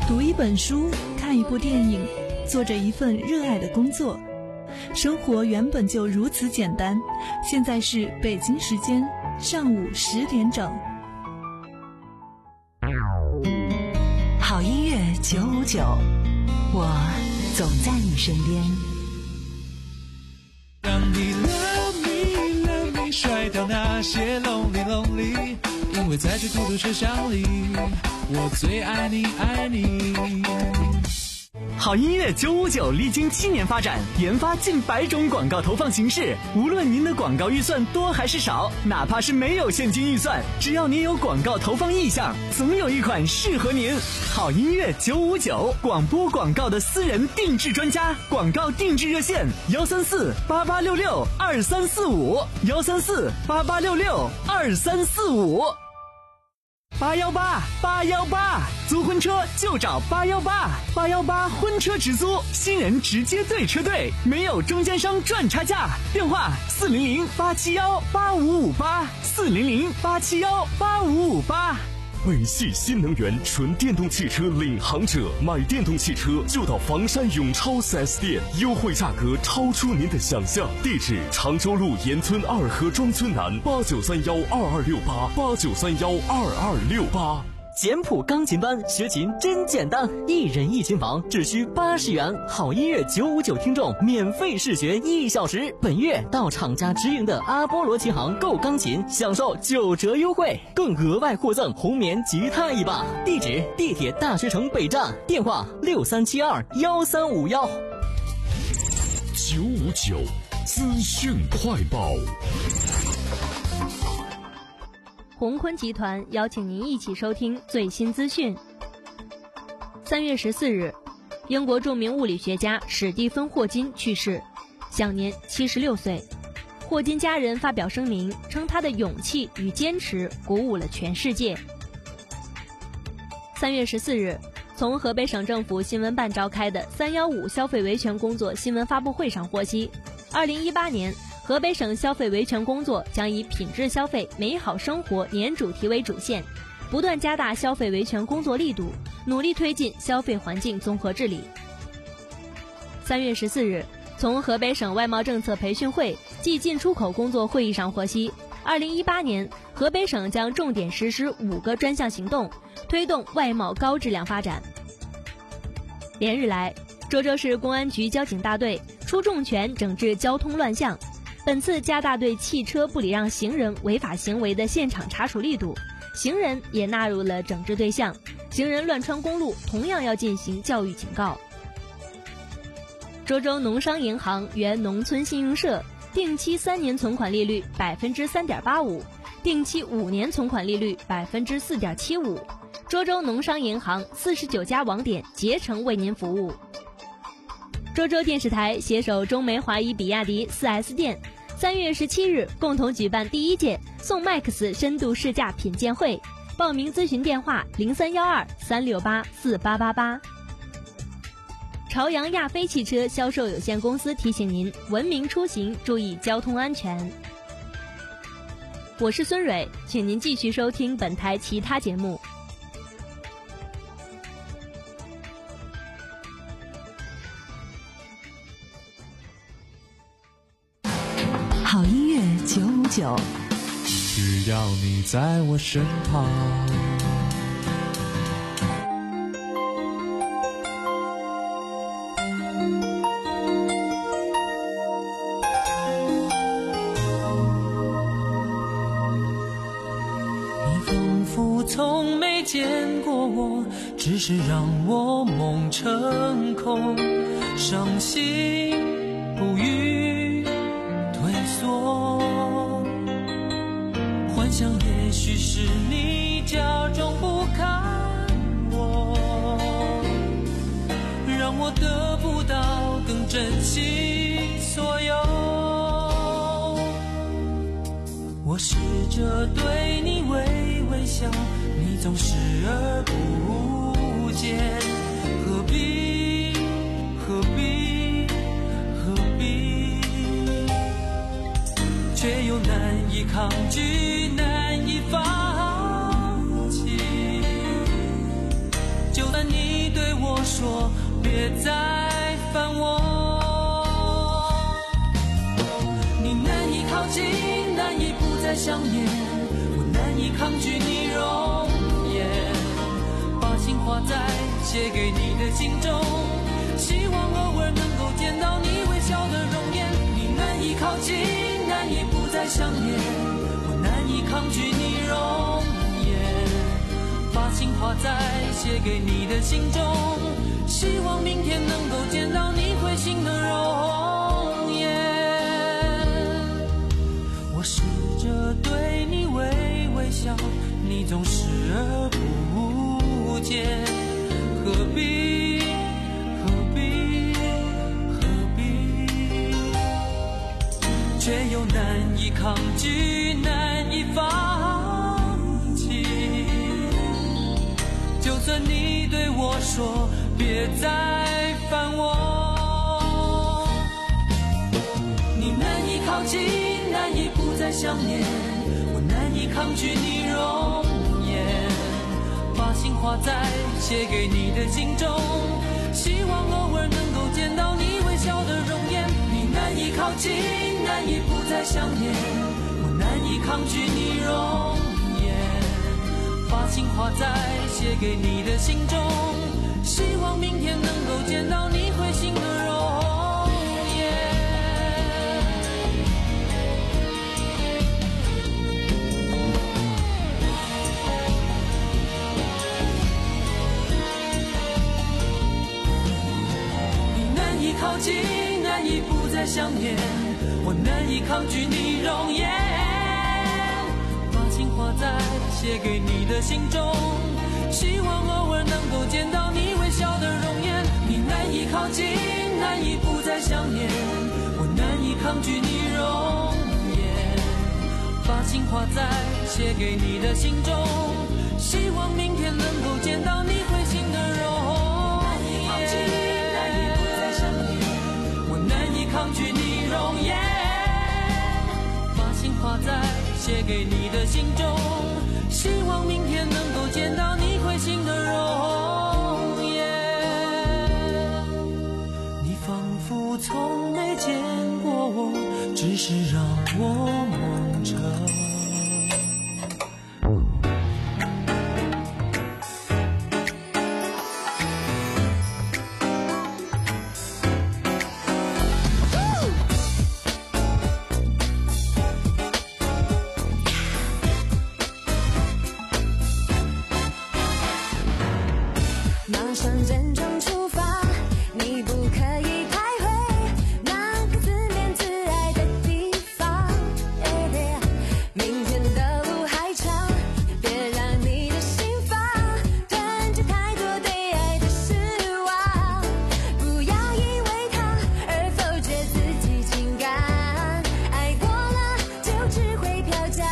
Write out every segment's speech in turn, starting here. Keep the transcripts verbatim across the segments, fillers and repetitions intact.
读一本书，看一部电影，做着一份热爱的工作。生活原本就如此简单。现在是北京时间上午十点整。 好音乐九五九，我总在你身边。 让你 love me love me 甩掉那些 lonely lonely， 因为在这孤独车厢里，我最爱你爱你。 好音乐九五九历经七年发展，研发近百种广告投放形式。无论您的广告预算多还是少，哪怕是没有现金预算，只要您有广告投放意向，总有一款适合您。好音乐九五九，广播广告的私人定制专家，广告定制热线幺三四八八六六二三四五幺三四八八六六二三四五。八幺八八幺八，租婚车就找八幺八八幺八婚车直租，新人直接对车队，没有中间商赚差价。电话四零零八七幺八五五八四零零八七幺八五五八。 北汽新能源纯电动汽车领航者，买电动汽车就到房山永超 四 S 店，优惠价格超出您的想象。地址：常州路沿村二河庄村南，八九三幺二二六八八九三幺二二六八。 简谱钢琴班学琴真简单，一人一琴房只需八十元。好音乐九五九听众免费试学一小时。本月到厂家直营的阿波罗琴行购钢琴，享受九折优惠，更额外获赠红棉吉他一把。地址：地铁大学城北站，电话六三七二幺三五幺。 九五九资讯快报。 宏坤集团邀请您一起收听最新资讯。三月十四日，英国著名物理学家史蒂芬·霍金去世，享年七十六岁。霍金家人发表声明，称他的勇气与坚持鼓舞了全世界。三月十四日，从河北省政府新闻办召开的三一五消费维权工作新闻发布会上获悉，二零一八年河北省消费维权工作将以品质消费、美好生活年主题为主线，不断加大消费维权工作力度，努力推进消费环境综合治理。三月十四日，从河北省外贸政策培训会暨进出口工作会议上获悉，二零一八年河北省将重点实施五个专项行动，推动外贸高质量发展。连日来，涿州市公安局交警大队出重拳整治交通乱象。本次加大对汽车不礼让行人违法行为的现场查处力度，行人也纳入了整治对象，行人乱穿公路同样要进行教育警告。涿州农商银行原农村信用社定期三年存款利率百分之三点八五，定期五年存款利率百分之四点七五。涿州农商银行四十九家网点竭诚为您服务。涿州电视台携手中梅华谊比亚迪 四 S 店，三月十七日共同举办第一届宋 Max 深度试驾品鉴会，报名咨询电话零三幺二三六八四八八八。朝阳亚飞汽车销售有限公司提醒您：文明出行，注意交通安全。我是孙蕊，请您继续收听本台其他节目。 好音乐九五九， 只要你在我身旁。你仿佛从没见过我，只是让我梦成空，伤心不语退缩，幻想也许是你假装不看我，让我得不到更珍惜所有。我试着对你微微笑，你总视而不见，何必何必何必，却又难以抗拒，难以放弃。就算你对别再烦我。你难以靠近，难以不再想念，我难以抗拒你容颜，把情画在写给你的信中，希望偶尔能够见到你微笑的容颜。你难以靠近，难以不再想念，我难以抗拒你容颜，把情画在写给你的信中，希望明天能够见到你会心的容颜。我试着对你微微笑，你总视而不见，何必何必何必，却又难以抗拒，难以放弃。就算你对我说别再烦我，你难以靠近，难以不再想念，我难以抗拒你容颜，把心画在写给你的信中，希望偶尔能够见到你微笑的容颜。你难以靠近，难以不再想念，我难以抗拒你容颜，把心画在写给你的信中，希望明天能够见到你会心的容颜。你难以靠近，难以不再想念，我难以抗拒你容颜，把情画在写给你的信中，希望偶尔能够见到你微笑的容颜。你难以靠近，难以不再想念，我难以抗拒你容颜，把情画在写给你的信中，希望明天能够见到你会心的容颜。难以靠近，难以不再想念，我难以抗拒你容颜，把情画在写给你的信中，希望明天能够见到你会心的容颜。你仿佛从没见过我，只是让我梦着。 马上真正出发，你不可以徘徊，那个自恋自爱的地方。明天的路还长，别让你的心房囤积太多对爱的失望。不要因为他而否决自己情感，爱过了就只会飘假。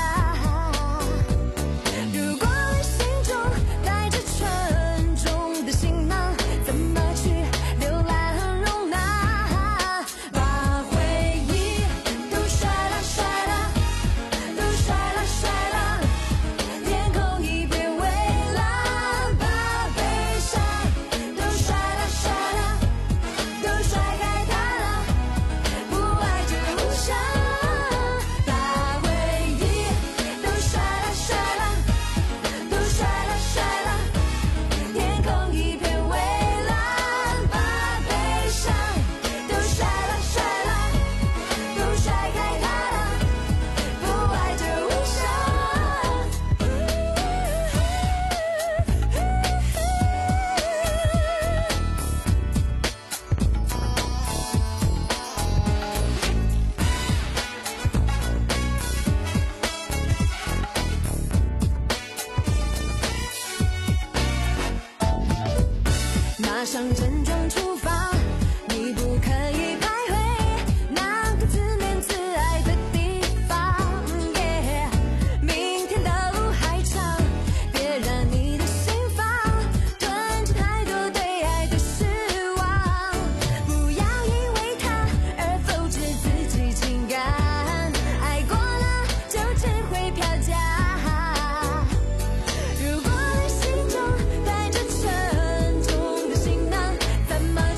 如果你心中带着沉重的行囊，怎么去浏览和容纳？把回忆都甩啦甩啦，都甩啦甩啦，天空一片蔚蓝。把悲伤都甩啦甩啦，都甩开它啦，不爱就无伤。把回忆都甩啦甩啦，都甩啦甩啦，天空一片蔚蓝。把悲伤都甩啦甩啦，都甩开它啦，不爱就无伤。马上郑重出发，你不可以徘徊，那个自恋自爱的地方。明天的路还长，别让你的心房囤积太多对爱的失望。不要因为他而否决自己情感，爱过了就只会飘假。如果你心中带着沉重的行囊，怎么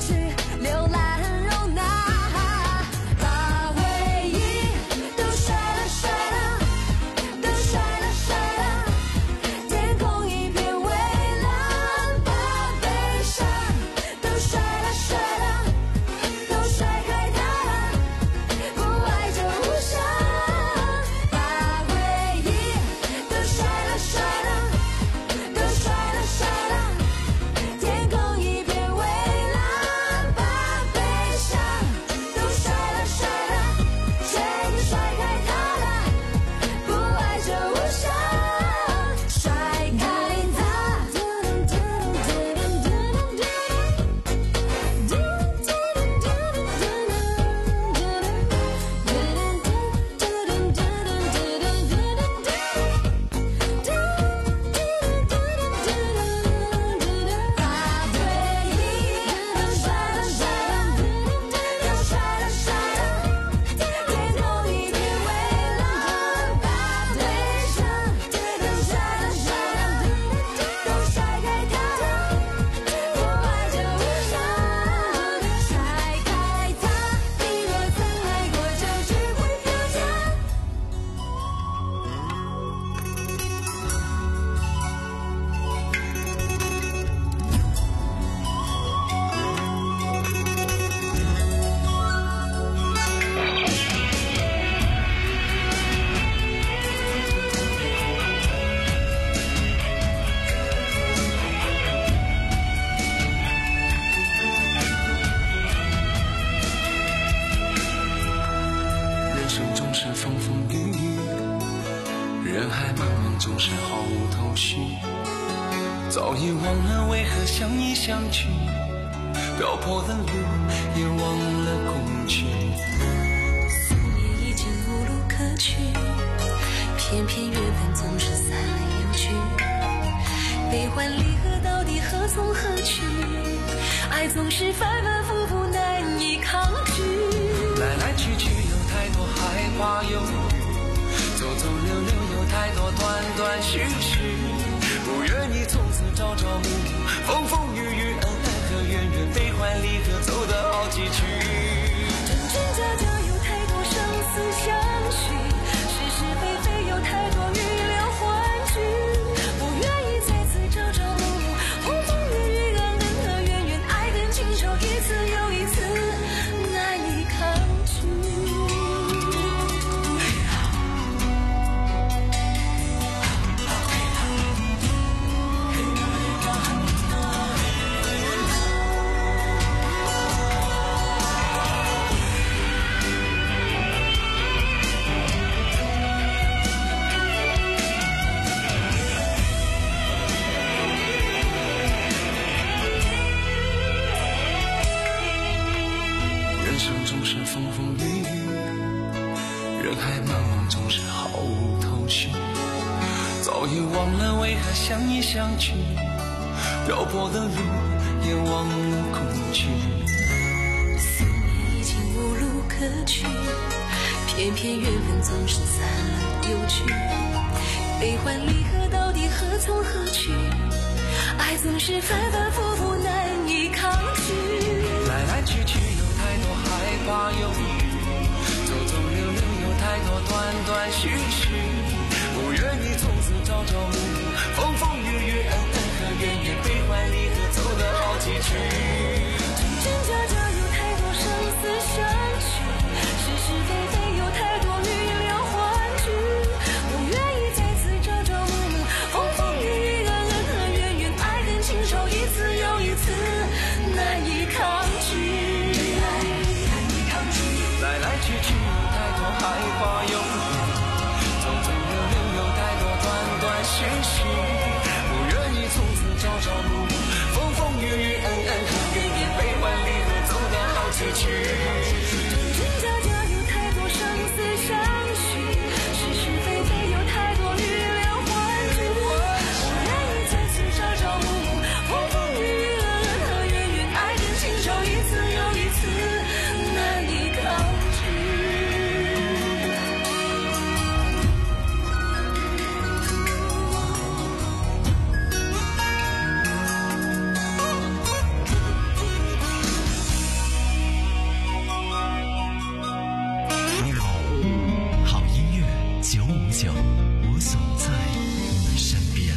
是毫无头绪，早已忘了为何相依相聚，漂泊的路也忘了归去。 思念已经无路可去，偏偏缘分总是散来又去，悲欢离合到底何从何去？爱总是反反复复难以抗拒， 来来去去有太多害怕犹豫，走走留留有太多断断续续，不愿意从此朝朝暮暮，风风雨雨，恩恩和怨怨，悲欢离合走得好崎岖。 真真假假有太多生死相许，是是非非有太多预料欢聚，不愿意再次朝朝暮暮，风风雨雨，恩恩和怨怨，爱恨情仇一次又一次难以抗拒。 人生总是风风雨雨，人海茫茫总是毫无头绪，早已忘了为何相依相聚，漂泊的路也忘了归去。 思念已经无路可去，偏偏缘分总是散了又去，悲欢离合到底何从何去？爱总是反反复复难以抗拒， 来来去去有太多害怕犹豫，走走留留有太多断断续续，不愿意从此朝朝暮暮，风风雨雨，恩恩和怨怨，悲欢离合走得好崎岖。 真真假假有太多生死相许，是是非非有太多预料欢聚，不愿意再次朝朝暮暮，风风雨雨，恩恩和怨怨，爱恨情仇一次又一次难以抗拒。 来来去去有太多害怕犹豫，走走留留有太多断断续续，不愿意从此朝朝暮暮，风风雨雨，恩恩和怨怨，悲欢离合走得好崎岖。 真真假假有太多生死相许，是是非非有太多预料欢聚，不愿意再次朝朝暮暮，风风雨雨，恩恩和怨怨，爱恨情仇一次又一次难以抗拒。 好音乐九五九，我总在你身边。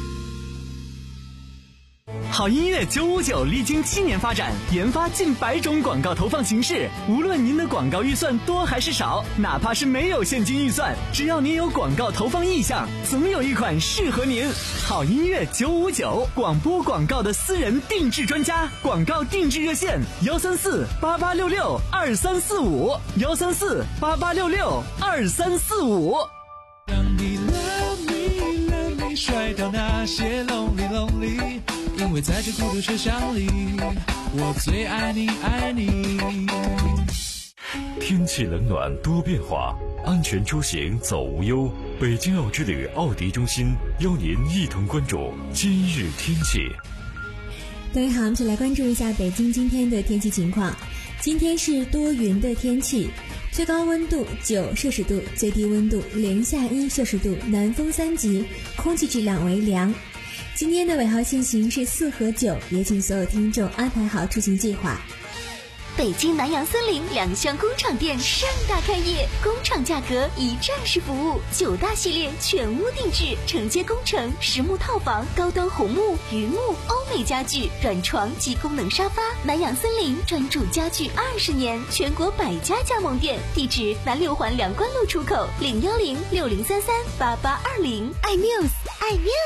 好音乐九五九历经七年发展，研发近百种广告投放形式。无论您的广告预算多还是少，哪怕是没有现金预算，只要您有广告投放意向，总有一款适合您。好音乐九五九，广播广告的私人定制专家，广告定制热线幺三四八八六六二三四五幺三四八八六六二三四五。 让你 love me love me 甩掉那些 lonely lonely， 因为在这孤独车厢里，我最爱你爱你。 天气冷暖多变化，安全出行走无忧。北京奥之旅奥迪中心邀您一同关注今日天气。 各位好，我们一起来关注一下北京今天的天气情况。今天是多云的天气，最高温度九摄氏度，最低温度零下一摄氏度，南风三级，空气质量为良。今天的尾号限行是四和九，也请所有听众安排好出行计划。 北京南洋森林两厢工厂店盛大开业，工厂价格一站式服务，九大系列全屋定制，承接工程、实木套房、高端红木、榆木、欧美家具、软床及功能沙发。南洋森林专注家具二十年，全国百家加盟店，地址南六环梁关路出口，零幺零六零三三八八二零。爱 Muse， 爱 Muse。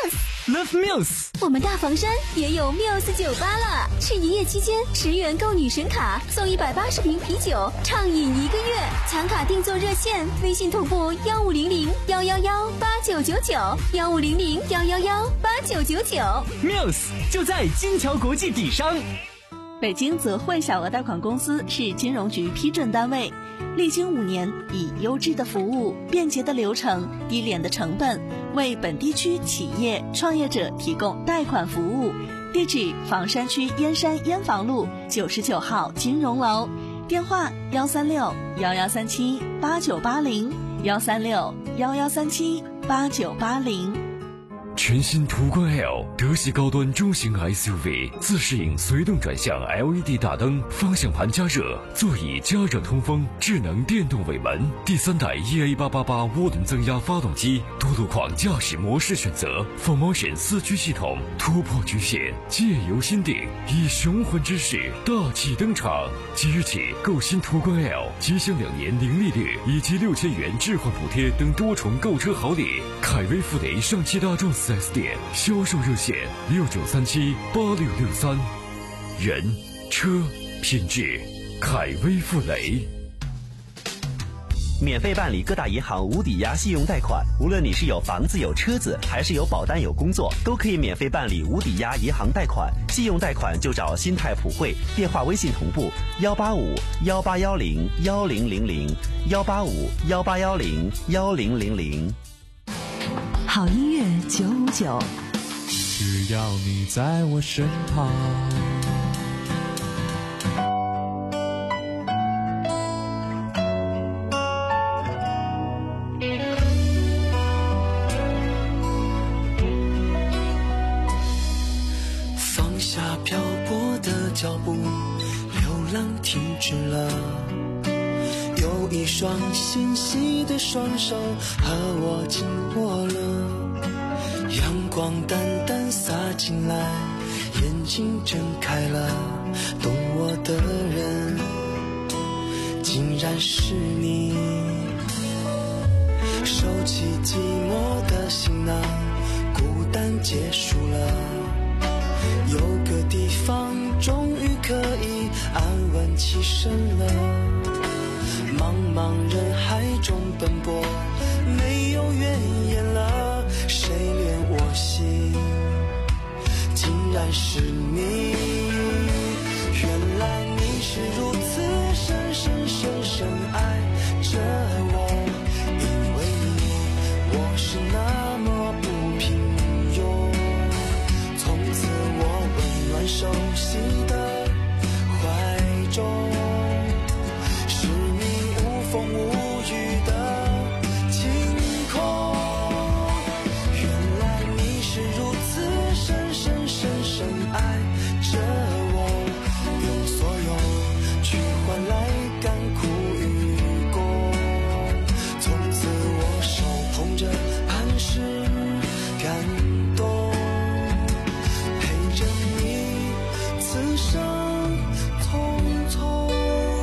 Love Muse。 我们大房山也有 Muse 酒吧了，是一夜期间十元购女神卡送一百八十瓶啤酒，畅饮一个月。抢卡订座热线：微信同步幺五零零幺幺幺八九九九幺五零零幺幺幺八九九九。 Muse 就在金桥国际底商。 北京泽汇小额贷款公司是金融局批准单位，历经五年，以优质的服务、便捷的流程、低廉的成本，为本地区企业创业者提供贷款服务。地址：房山区燕山燕房路九十九号金融楼，电话：幺三六幺幺三七八九八零幺三六幺幺三七八九八零。 全新途观 L 德系高端中型 S U V， 自适应随动转向 L E D 大灯，方向盘加热，座椅加热通风，智能电动尾门，第三代 E A 八八八涡轮增压发动机，多路况驾驶模式选择 ，Four Motion 四驱系统，突破局限，借由心定，以雄浑之势大气登场。即日起购新途观 L， 即享两年零利率以及六千元置换补贴等多重购车好礼。凯威富雷上汽大众四 S 店销售热线六九三七八六六三，人车品质，凯威富雷。 免费办理各大银行无抵押信用贷款，无论你是有房子有车子，还是有保单有工作，都可以免费办理无抵押银行贷款。信用贷款就找新泰普惠，电话微信同步幺八五幺八幺零幺零零零幺八五幺八幺零幺零零零。 好音乐九五九， 只要你在我身旁。 放下漂泊的脚步，流浪停止了。有一双纤细的双手和我紧握了，阳光淡淡洒进来，眼睛睁开了，懂我的人竟然是你。收起寂寞的行囊，孤单结束了，有个地方终于可以安稳栖身了。茫茫人海中奔波，没有怨言了，谁怜我心？竟然是你，原来你是如此深深深深爱着我，因为你我是那么不平庸，从此我温暖熟悉的怀中，风无语的晴空，原来你是如此深深深深爱着我，用所有去换来甘苦与共，从此我手捧着磐石感动，陪着你此生匆匆。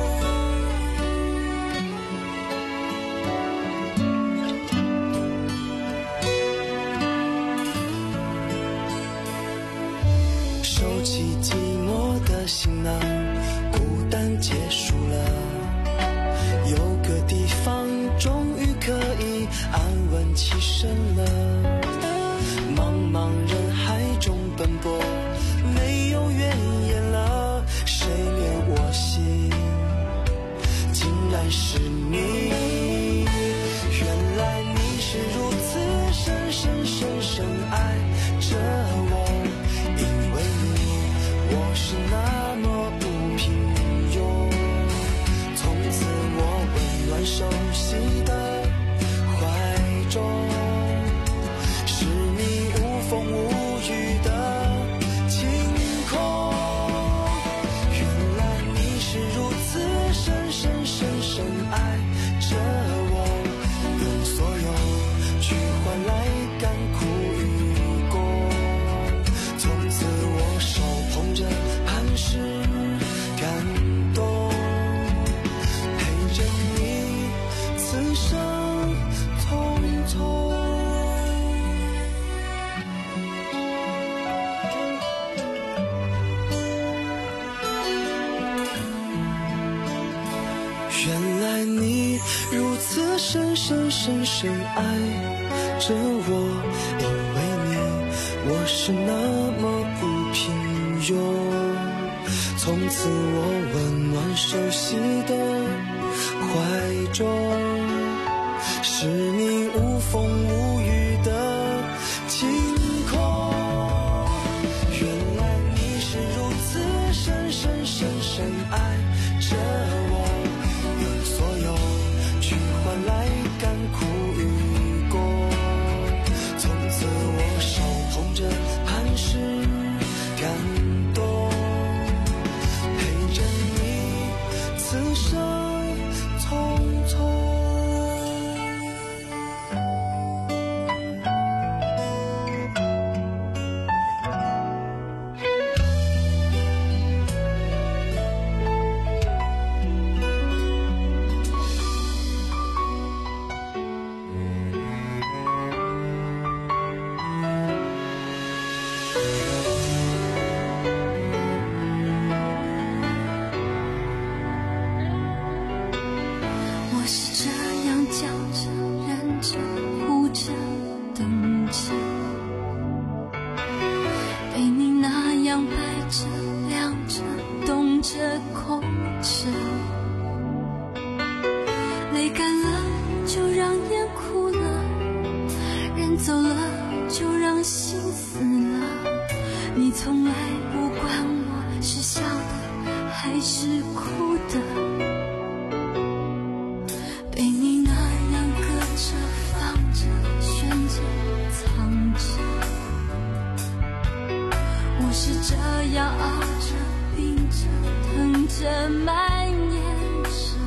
收起寂寞的行囊，孤单结束了，有个地方终于可以安稳栖身了。茫茫人海中奔波，没有怨言了，谁怜我心？竟然是你，原来你是如此深深深深爱着我，因为你我是那么不深深爱着我，因为你我是那么不平庸。从此我温暖熟悉的怀中，是你无风无雨的晴空。原来你是如此深深深深爱着我，用所有去换来甘苦与果。从此我手捧着磐石感动，陪着你此生匆匆。 泪干了就让眼哭了，人走了就让心死了。你从来不管我是笑的还是哭的，被你那样搁着放着选着藏着。我是这样熬着病着疼着蔓延着，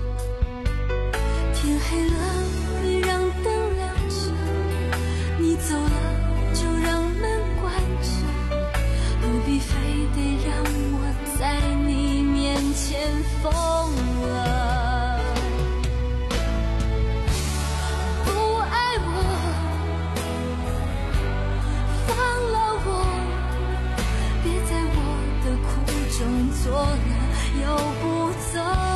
天黑了别让灯亮着，你走了就让门关着，何必非得让我在你面前疯了。不爱我，放了我，别在我的苦中作乐又不走。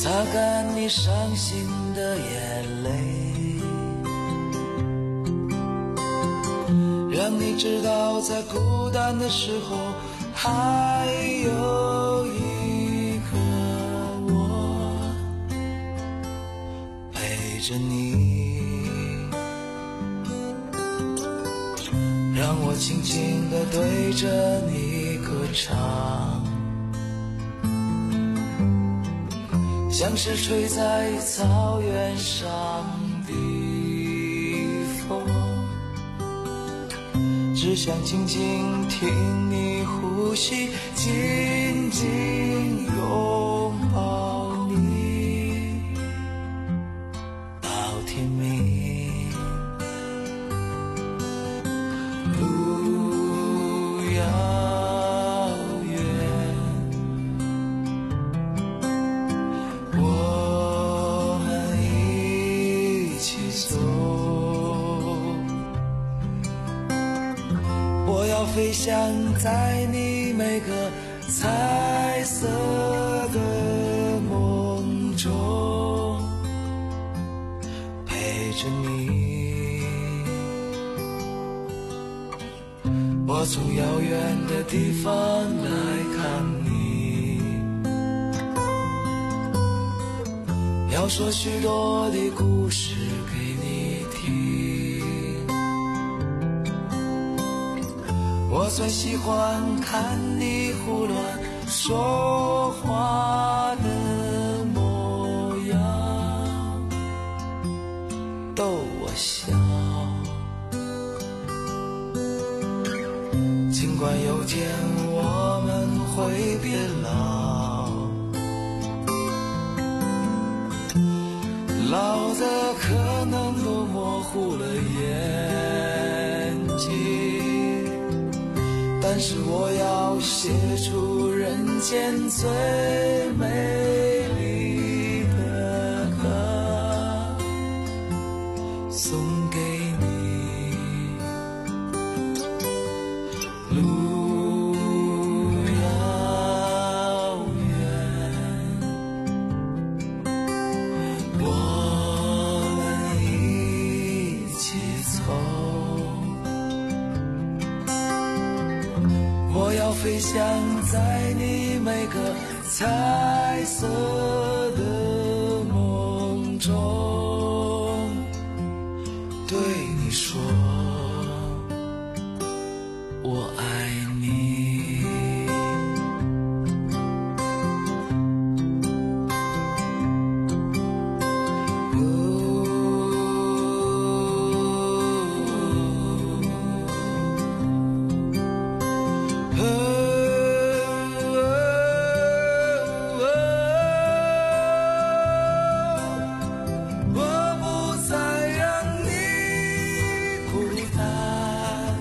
擦干你伤心的眼泪，让你知道在孤单的时候还有一个我陪着你，让我轻轻地对着你歌唱，像是吹在草原上的风，只想静静听你呼吸，紧紧拥抱你到天明。路遥远，我们一起走，我要飞翔在你每个彩色的梦中，陪着你。我从遥远的地方来看你，要说许多的故事给你听。我最喜欢看你胡乱说话的模样，逗我笑。尽管有天我们会变老，老的可能都模糊了眼睛，但是我要写出人间最美丽的歌，送给你。路遥远，我们一起走，我要飞翔在你每个彩色的梦中，对你说我爱你。我不再让你孤单，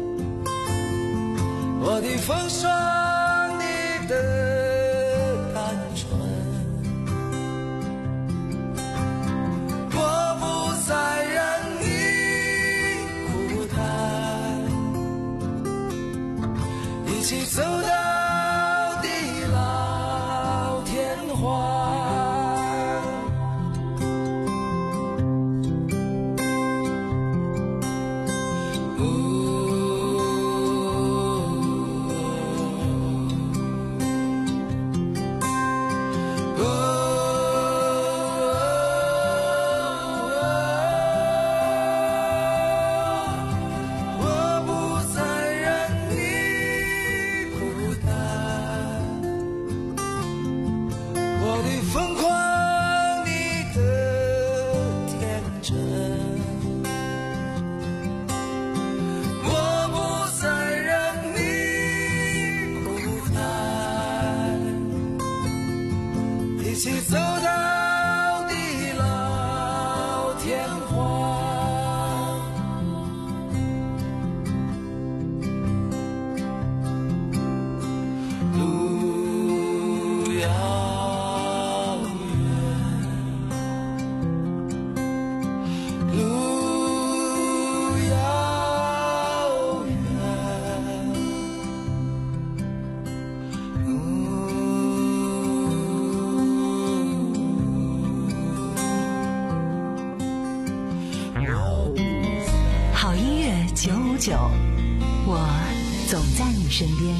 我的风霜，你的单纯，我不再让你孤单，一起走到地老天荒。疯狂，你的天真，我不再让你孤单，一起走到地老天荒。路遥九，我总在你身边。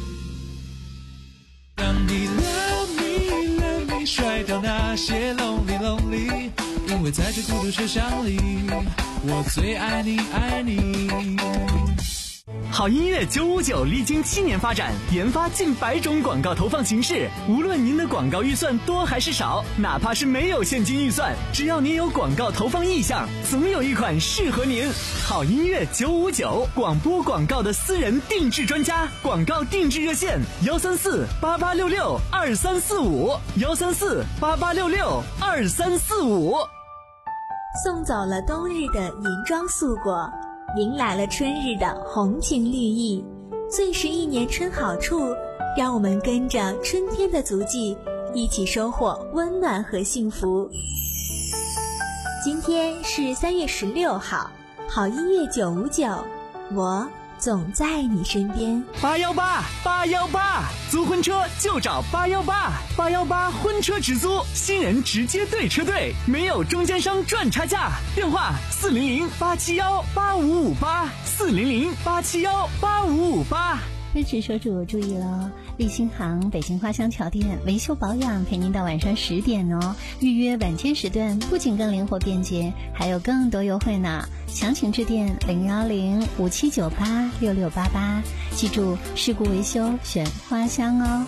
让你 love me love me 甩掉那些 lonely lonely， 因为在这孤独车厢里，我最爱你爱你。 好音乐九五九历经七年发展，研发近百种广告投放形式。无论您的广告预算多还是少，哪怕是没有现金预算，只要您有广告投放意向，总有一款适合您。好音乐九五九，广播广告的私人定制专家，广告定制热线：幺三四八八六六二三四五，幺三四八八六六二三四五。 送走了冬日的银装素裹，迎来了春日的红情绿意。最是一年春好处，让我们跟着春天的足迹，一起收获温暖和幸福。今天是三月十六号，好音乐九五九，我总在你身边。 八幺八八幺八，租婚车就找八幺八，八幺八婚车直租，新人直接对车队，没有中间商赚差价。电话四零零八七幺八五五八，四零零八七幺八五五八。 奔驰车主注意了，立新行北京花乡桥店维修保养陪您到晚上十点哦。预约晚间时段不仅更灵活便捷，还有更多优惠呢。详情致电零幺零五七九八六六八八，记住事故维修选花乡哦。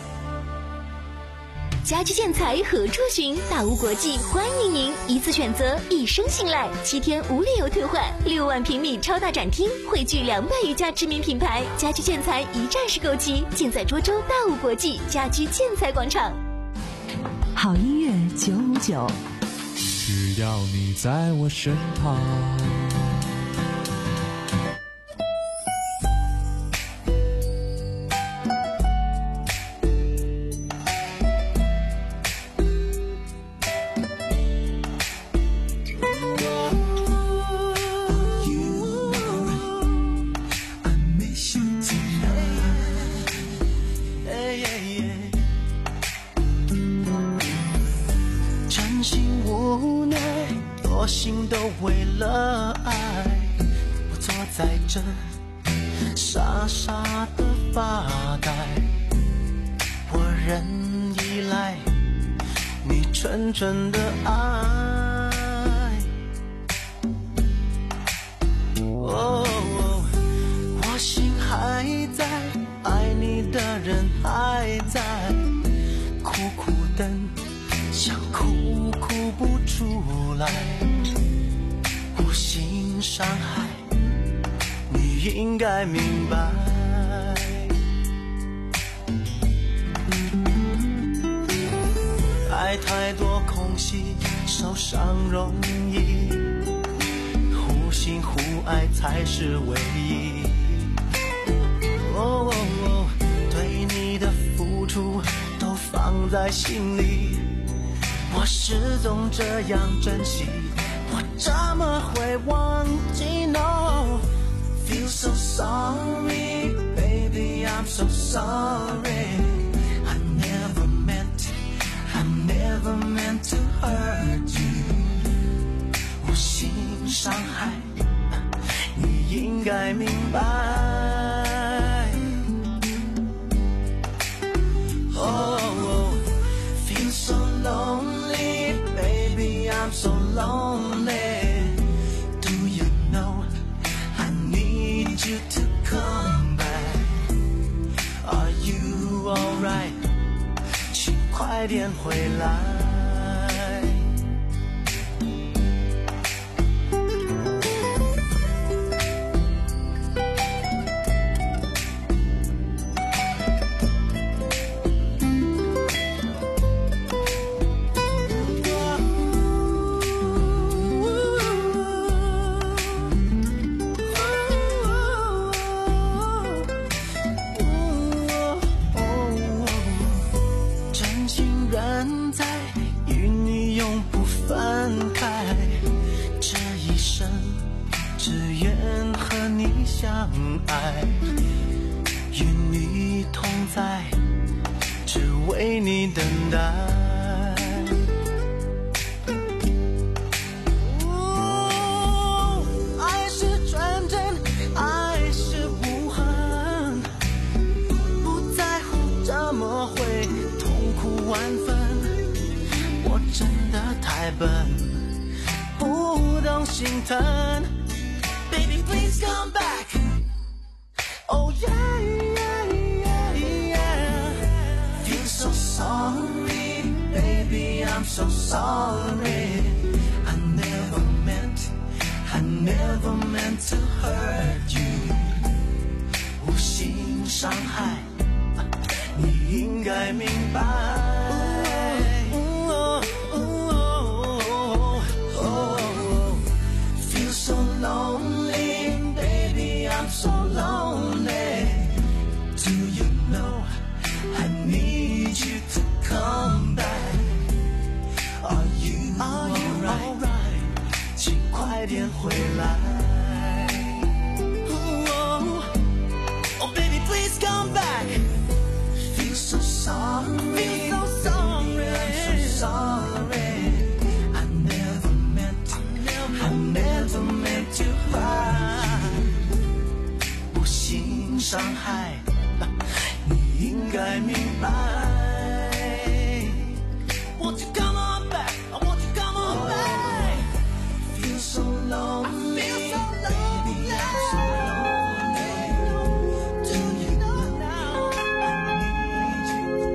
家居建材何处寻？大屋国际欢迎您，一次选择，一生信赖，七天无理由退换，六万平米超大展厅，汇聚两百余家知名品牌，家居建材一站式购齐，尽在涿州大屋国际家居建材广场。 好音乐九五九， 只要你在我身旁。 我心都为了爱，我坐在这傻傻的发呆，我仍依赖你纯纯的爱。哦，我心还在，爱你的人还在，苦苦等，想哭哭不出来，无心伤害，你应该明白。爱太多空隙，受伤容易，互信互爱才是唯一。哦哦哦，对你的付出都放在心里，我始终这样珍惜，我怎么会忘记 ？No, feel so sorry, baby, I'm so sorry. I never meant, I never meant to hurt you. 无心伤害，你应该明白。Oh, feel so lonely, baby, I'm so lonely. Do you know I need you to come back? Are you alright? 请快点回来。相爱，与你同在，只为你等待。哦，爱是纯真，爱太笨，不懂心疼。Baby, please come back. Oh yeah, yeah, yeah, yeah. Feel so sorry, baby, I'm so sorry. I never meant, I never meant to hurt you. 无心伤害，你应该明白。Feel so lonely, baby, I'm so lonely. Do you know I need you to come back? Are you alright? 请快点回来。Oh baby, please come back. Feel so sorry, feel so sorry, I'm so sorry. I never meant, I never meant to hurt. 无心伤害，你应该明白。Won't you come on back? I want you come on back. Feel so lonely, feel so lonely, baby, I'm so lonely. Do you know now I need you?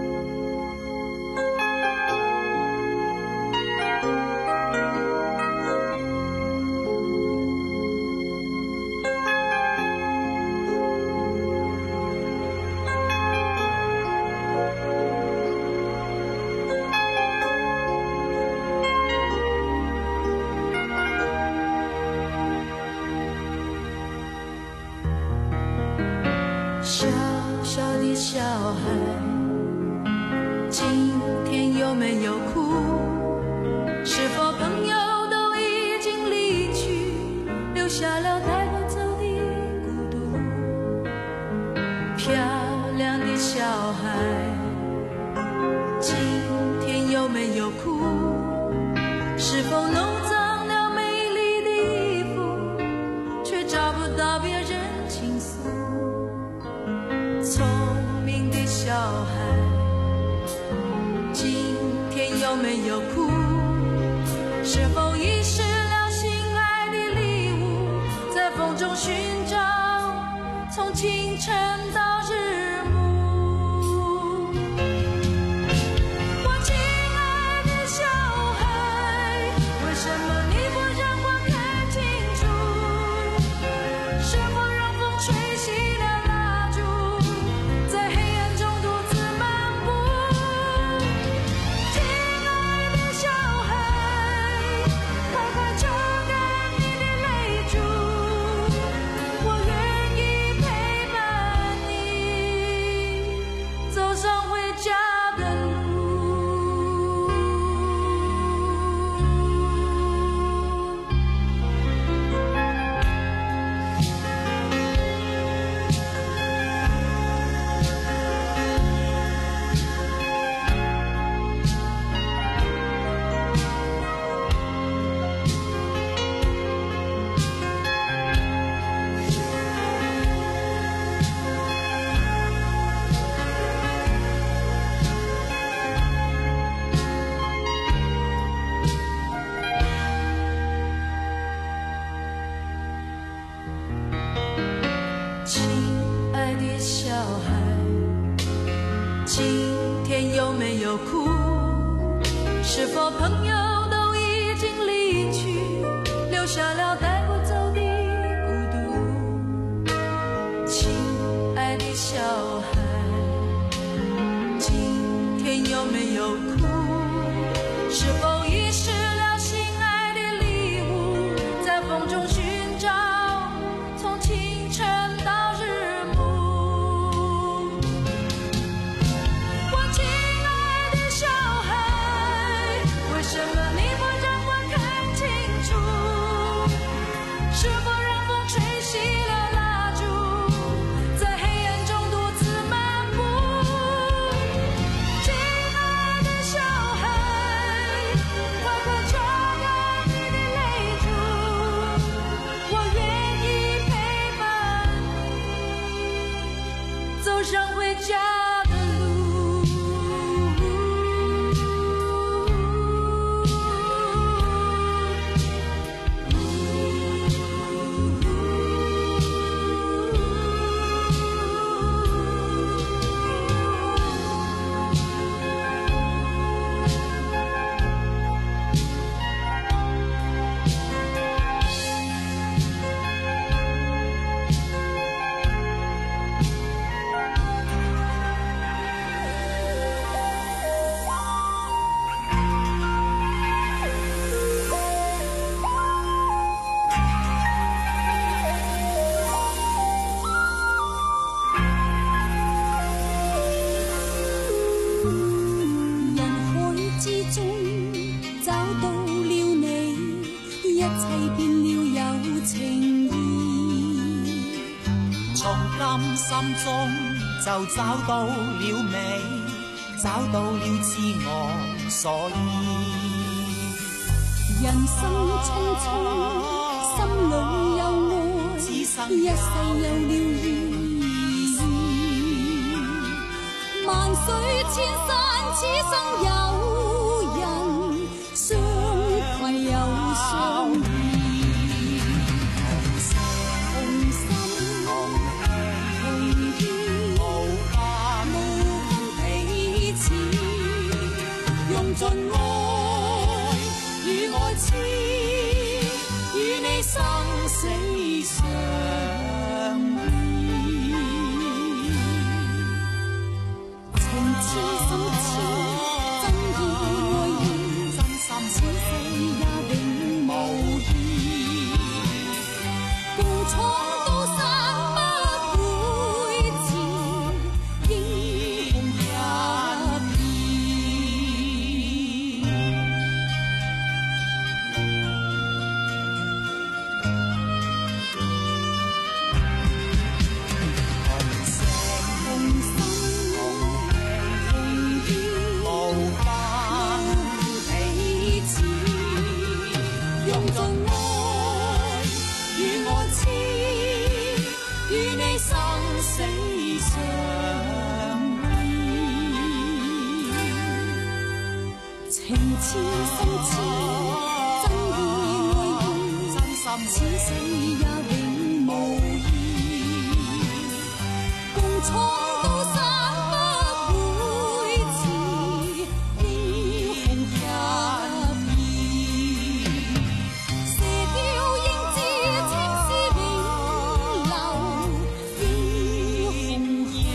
小小的小孩，今天有没有哭？是否朋友都已经离去，留下了带不走的孤独？漂亮的小孩，今天有没有哭？是否弄脏了美丽的衣服，却找不到别人倾诉？聪明的小孩，今天有没有哭？是否遗失了心爱的礼物，在风中寻找，从清晨到日暮。我亲爱的小孩，为什么你不让我看清楚？是否让风吹熄了蜡烛，在黑暗中独自漫步？亲爱的小孩，快快抽干你的泪珠，我愿意陪伴你走上回家的路。亲爱的小孩，今天有没有哭？是否朋友都已经离去，留下了带不走的孤独？亲爱的小孩，今天有没有哭？是否遗失了心爱的礼物，在风中寻找，从清晨到日暮。我亲爱的小孩，为什么你不让我看清楚？是否让风吹熄了蜡烛，在黑暗中独自漫步？亲爱的小孩， 找到了你，一切變了有情意。 從今心中就找到了美，找到了知我所依。 人生匆匆，心裏有愛，一世有了意義。萬水千山，此生有人相攜又相依。同心同意，無分彼此，用盡愛與愛痴，與你生死相依。情痴心痴，真意愛意，此世也永無異。共闖高山不會遲，英雄合意。同心同意，無分彼此，用盡愛與愛痴，與你生死相依。情痴心痴，真意愛意，此世也永無異。共闖高山不會遲，英雄合意。射雕英姿，青絲永留，英雄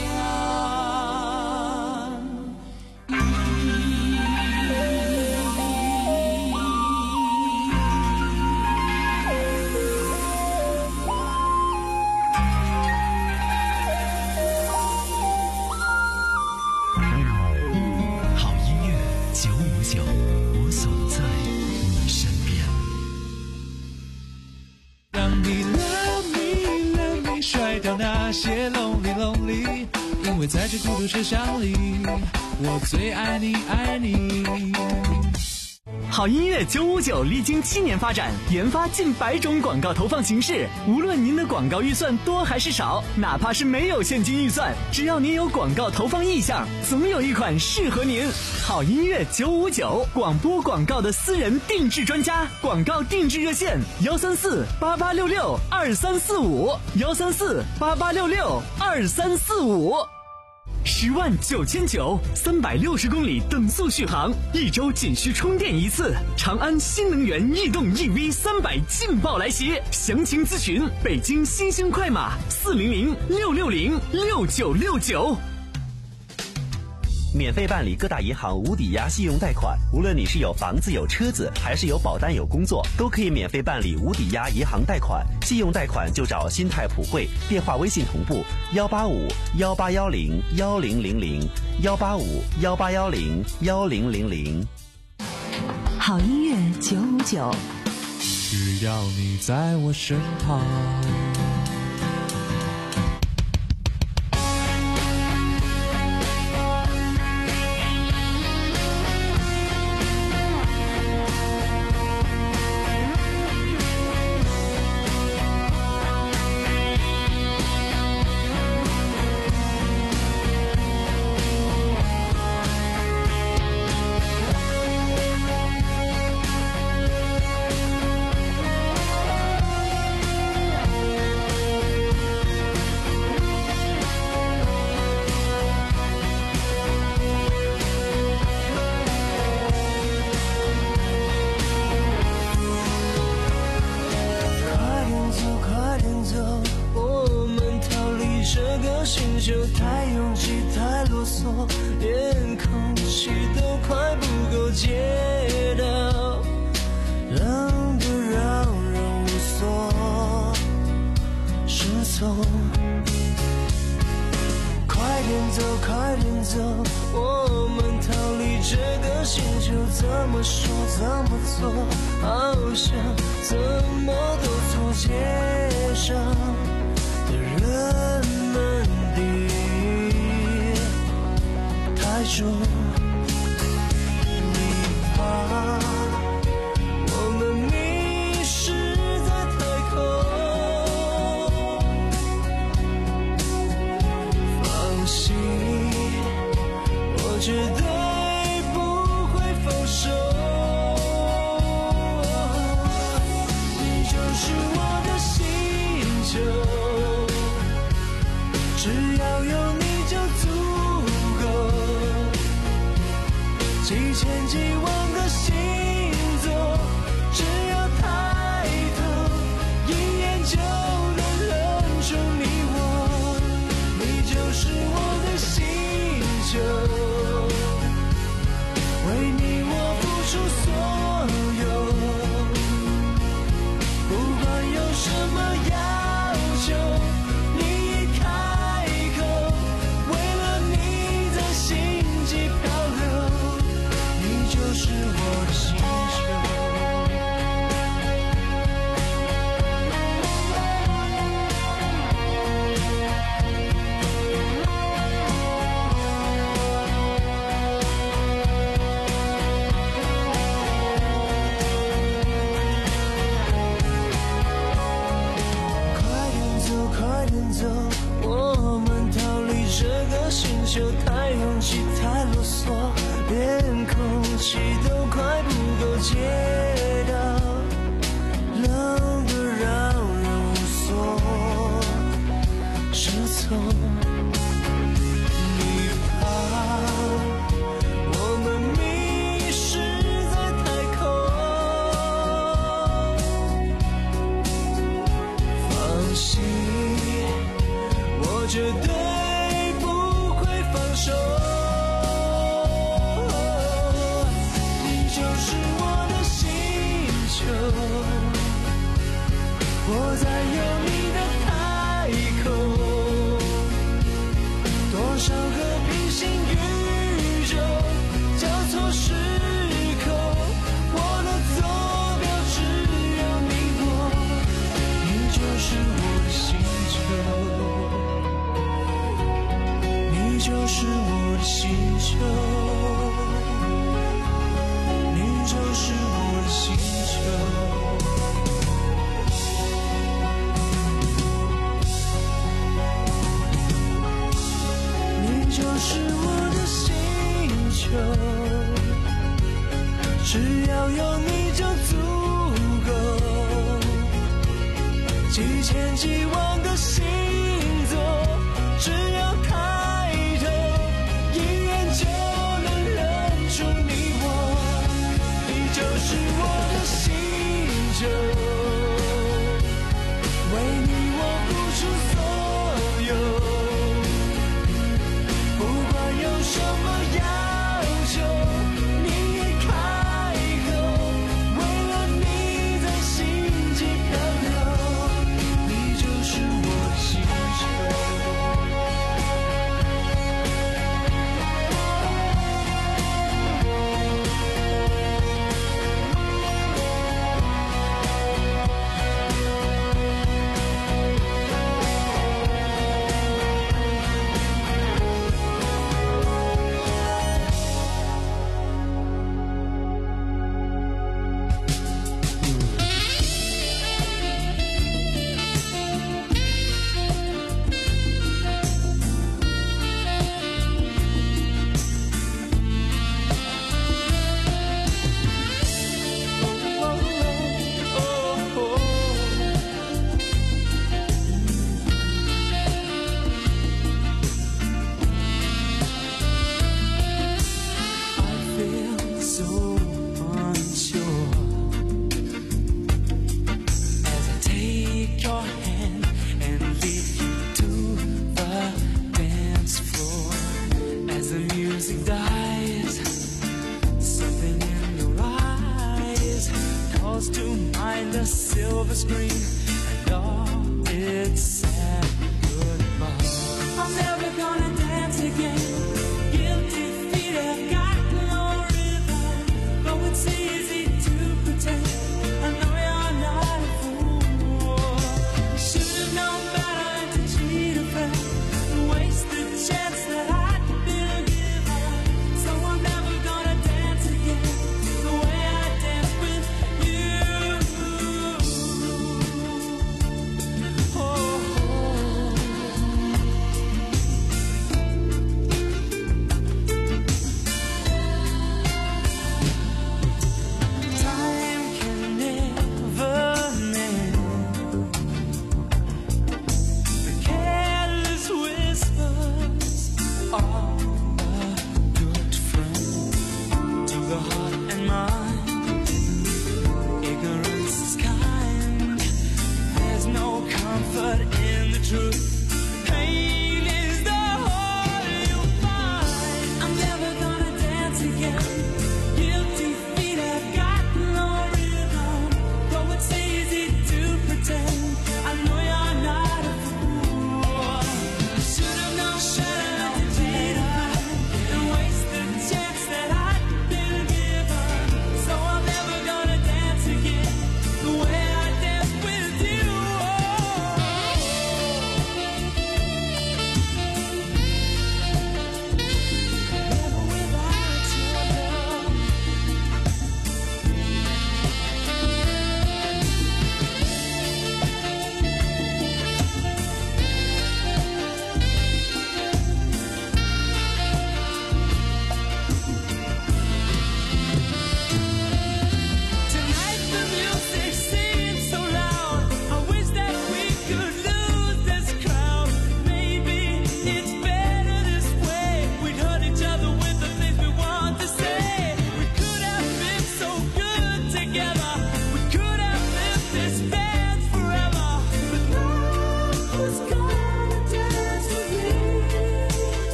好音乐九五九，我总在你身边。 让你 love me love me 甩掉那些 lonely lonely， 因为在这孤独车厢里，我最爱你爱你。 好音乐九五九历经七年发展，研发近百种广告投放形式。无论您的广告预算多还是少，哪怕是没有现金预算，只要您有广告投放意向，总有一款适合您。好音乐九五九，广播广告的私人定制专家，广告定制热线：幺三四八八六六二三四五，幺三四八八六六二三四五。十万九千九，三百六十公里等速续航，一周仅需充电一次。长安新能源逸动 E V 三百劲爆来袭，详情咨询北京新兴快马四零零六六零六九六九。 免费办理各大银行无抵押信用贷款，无论你是有房子有车子，还是有保单有工作，都可以免费办理无抵押银行贷款。信用贷款就找新泰普惠，电话微信同步幺八五幺八幺零幺零零零幺八五幺八幺零幺零零零。 好音乐九五九， 只要你在我身旁。 就太拥挤太啰嗦，连空气都快不够接到，冷得让人无所适从。快点走，快点走，我们逃离这个星球怎么说怎么做，好像怎么都错街上的人们的太重，你怕我们迷失在太空，放心，我绝对只要有你就足够，几千几万个星座，只要抬头一眼就能认出你我，你就是我的星球，为你我付出所有，不管有什么要求，太拥挤太啰嗦，连空气都快不够接到，冷得让人无所适从，你怕我们迷失在太空，放心，我绝对手，你就是我的星球，我在有你的太空，多少个平行宇宙交错时空，我的坐标只有你我，你就是我的星球，你就是我的星球，你就是我的星球，你就是我的星球，只要有你就足够，几千几万个星座，只要抬头一眼就能认出你我，你就是我的星球，为你我付出所有，不管有什么要求，你一开口，为了你在星际漂流，你就是我的星球。The silver screen and all its sad goodbye. I'm never gonna dance again. Guilty feet have got no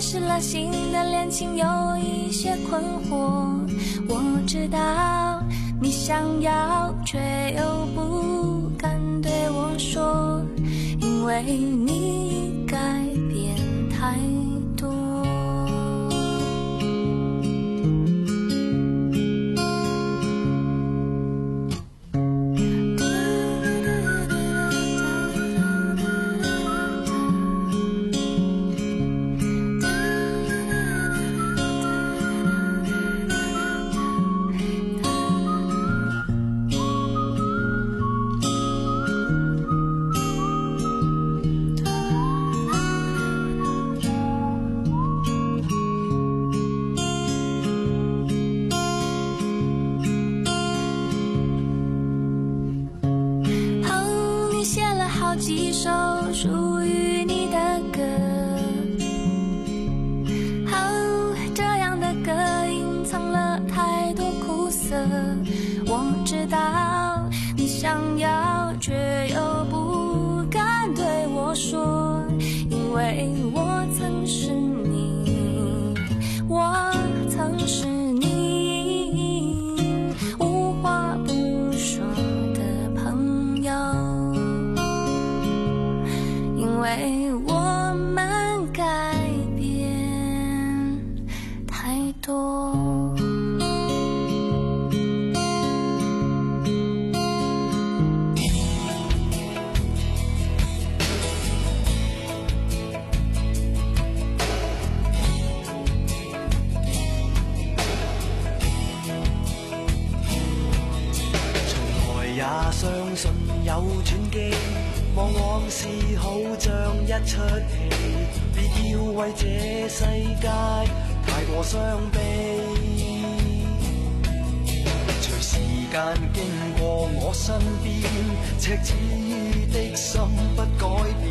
始了新的恋情，有一些困惑。我知道你想要，却又不敢对我说，因为你改变太多。几首属于你的歌，哦，这样的歌隐藏了太多苦涩。我知道你想要，却又不敢对我说，因为我曾是你，我曾是你无话不说的朋友。因为我们改变太多。 从來也相信有轉機，往往是好像一出戲，別要為這世界太過傷悲。隨時間經過我身邊，赤子的心不改變。